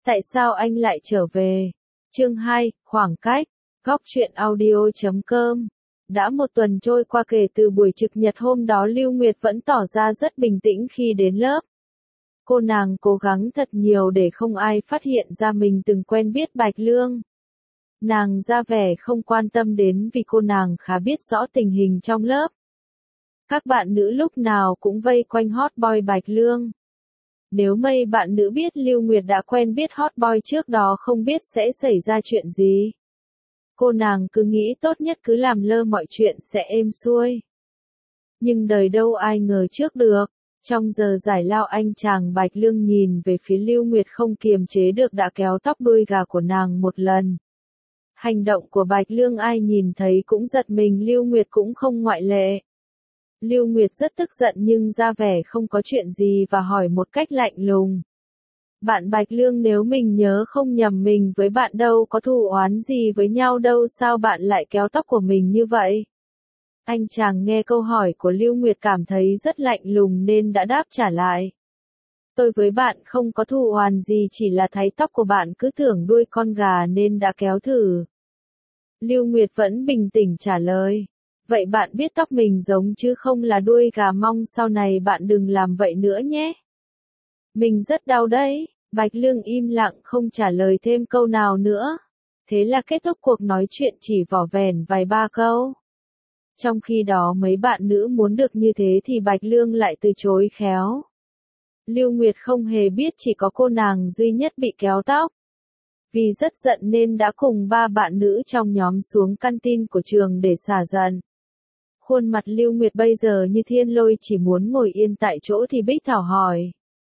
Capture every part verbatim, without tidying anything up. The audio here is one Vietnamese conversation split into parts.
Tại sao anh lại trở về? Chương hai, khoảng cách. Góc truyện audio chấm com. Đã một tuần trôi qua kể từ buổi trực nhật hôm đó, Lưu Nguyệt vẫn tỏ ra rất bình tĩnh khi đến lớp. Cô nàng cố gắng thật nhiều để không ai phát hiện ra mình từng quen biết Bạch Lương. Nàng ra vẻ không quan tâm đến vì cô nàng khá biết rõ tình hình trong lớp. Các bạn nữ lúc nào cũng vây quanh hot boy Bạch Lương. Nếu mấy bạn nữ biết Lưu Nguyệt đã quen biết hot boy trước đó không biết sẽ xảy ra chuyện gì. Cô nàng cứ nghĩ tốt nhất cứ làm lơ mọi chuyện sẽ êm xuôi. Nhưng đời đâu ai ngờ trước được. Trong giờ giải lao, anh chàng Bạch Lương nhìn về phía Lưu Nguyệt không kiềm chế được đã kéo tóc đuôi gà của nàng một lần. Hành động của Bạch Lương ai nhìn thấy cũng giật mình, Lưu Nguyệt cũng không ngoại lệ. Lưu Nguyệt rất tức giận nhưng ra vẻ không có chuyện gì và hỏi một cách lạnh lùng. Bạn Bạch Lương, nếu mình nhớ không nhầm mình với bạn đâu có thù oán gì với nhau đâu, sao bạn lại kéo tóc của mình như vậy? Anh chàng nghe câu hỏi của Lưu Nguyệt cảm thấy rất lạnh lùng nên đã đáp trả lại. Tôi với bạn không có thù oán gì, chỉ là thấy tóc của bạn cứ tưởng đuôi con gà nên đã kéo thử. Lưu Nguyệt vẫn bình tĩnh trả lời. Vậy bạn biết tóc mình giống chứ không là đuôi gà, mong sau này bạn đừng làm vậy nữa nhé. Mình rất đau đấy. Bạch Lương im lặng không trả lời thêm câu nào nữa. Thế là kết thúc cuộc nói chuyện chỉ vỏn vẹn vài ba câu. Trong khi đó mấy bạn nữ muốn được như thế thì Bạch Lương lại từ chối khéo. Lưu Nguyệt không hề biết chỉ có cô nàng duy nhất bị kéo tóc. Vì rất giận nên đã cùng ba bạn nữ trong nhóm xuống canteen của trường để xả giận. Khuôn mặt Lưu Nguyệt bây giờ như thiên lôi, chỉ muốn ngồi yên tại chỗ thì Bích Thảo hỏi.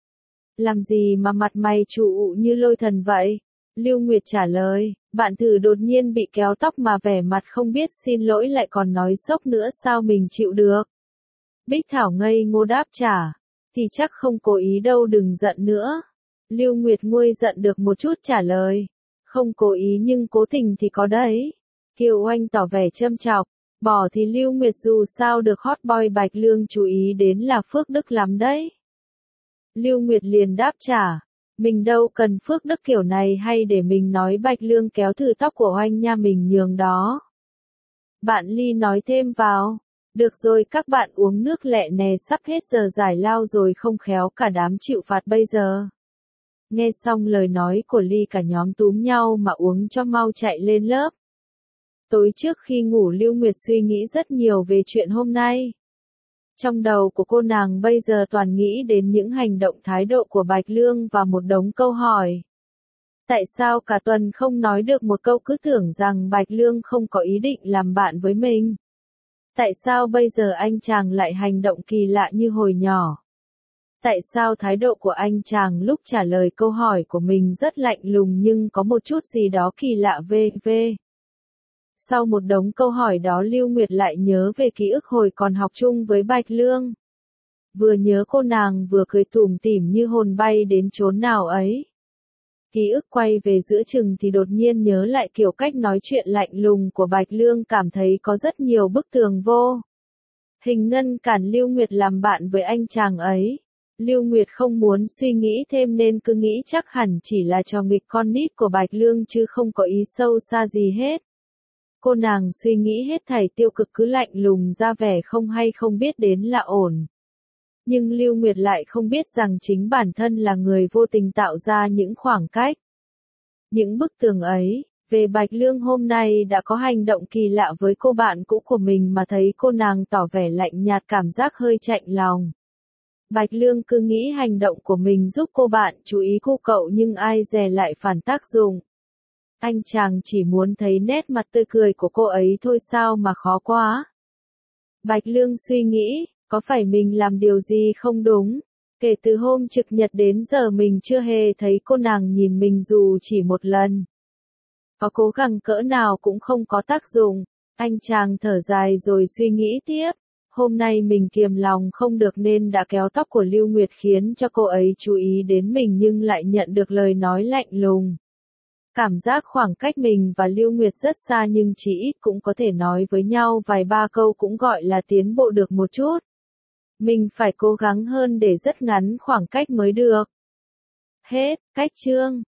Làm gì mà mặt mày trụ như lôi thần vậy? Lưu Nguyệt trả lời, bạn thử đột nhiên bị kéo tóc mà vẻ mặt không biết xin lỗi lại còn nói sốc nữa, sao mình chịu được? Bích Thảo ngây ngô đáp trả, thì chắc không cố ý đâu, đừng giận nữa. Lưu Nguyệt nguôi giận được một chút trả lời, không cố ý nhưng cố tình thì có đấy. Kiều Oanh tỏ vẻ châm chọc, bỏ thì Lưu Nguyệt dù sao được hot boy Bạch Lương chú ý đến là phước đức lắm đấy. Lưu Nguyệt liền đáp trả, mình đâu cần phước đức kiểu này, hay để mình nói Bạch Lương kéo thử tóc của Oanh nha, mình nhường đó. Bạn Ly nói thêm vào, được rồi các bạn uống nước lẹ nè, sắp hết giờ giải lao rồi, không khéo cả đám chịu phạt bây giờ. Nghe xong lời nói của Ly cả nhóm túm nhau mà uống cho mau chạy lên lớp. Tối trước khi ngủ Lưu Nguyệt suy nghĩ rất nhiều về chuyện hôm nay. Trong đầu của cô nàng bây giờ toàn nghĩ đến những hành động thái độ của Bạch Lương và một đống câu hỏi. Tại sao cả tuần không nói được một câu, cứ tưởng rằng Bạch Lương không có ý định làm bạn với mình? Tại sao bây giờ anh chàng lại hành động kỳ lạ như hồi nhỏ? Tại sao thái độ của anh chàng lúc trả lời câu hỏi của mình rất lạnh lùng nhưng có một chút gì đó kỳ lạ vv. Sau một đống câu hỏi đó, Lưu Nguyệt lại nhớ về ký ức hồi còn học chung với Bạch Lương. Vừa nhớ cô nàng vừa cười tủm tỉm như hồn bay đến chốn nào ấy. Ký ức quay về giữa chừng thì đột nhiên nhớ lại kiểu cách nói chuyện lạnh lùng của Bạch Lương, cảm thấy có rất nhiều bức tường vô hình ngăn cản Lưu Nguyệt làm bạn với anh chàng ấy. Lưu Nguyệt không muốn suy nghĩ thêm nên cứ nghĩ chắc hẳn chỉ là trò nghịch con nít của Bạch Lương chứ không có ý sâu xa gì hết. Cô nàng suy nghĩ hết thảy tiêu cực cứ lạnh lùng ra vẻ không hay không biết đến là ổn. Nhưng Lưu Nguyệt lại không biết rằng chính bản thân là người vô tình tạo ra những khoảng cách. Những bức tường ấy, về Bạch Lương hôm nay đã có hành động kỳ lạ với cô bạn cũ của mình mà thấy cô nàng tỏ vẻ lạnh nhạt, cảm giác hơi chạnh lòng. Bạch Lương cứ nghĩ hành động của mình giúp cô bạn chú ý cô cậu nhưng ai dè lại phản tác dụng. Anh chàng chỉ muốn thấy nét mặt tươi cười của cô ấy thôi, sao mà khó quá. Bạch Lương suy nghĩ, có phải mình làm điều gì không đúng? Kể từ hôm trực nhật đến giờ mình chưa hề thấy cô nàng nhìn mình dù chỉ một lần. Có cố gắng cỡ nào cũng không có tác dụng. Anh chàng thở dài rồi suy nghĩ tiếp. Hôm nay mình kiềm lòng không được nên đã kéo tóc của Lưu Nguyệt khiến cho cô ấy chú ý đến mình nhưng lại nhận được lời nói lạnh lùng. Cảm giác khoảng cách mình và Lưu Nguyệt rất xa nhưng chỉ ít cũng có thể nói với nhau vài ba câu cũng gọi là tiến bộ được một chút. Mình phải cố gắng hơn để rất ngắn khoảng cách mới được. Hết, cách chương.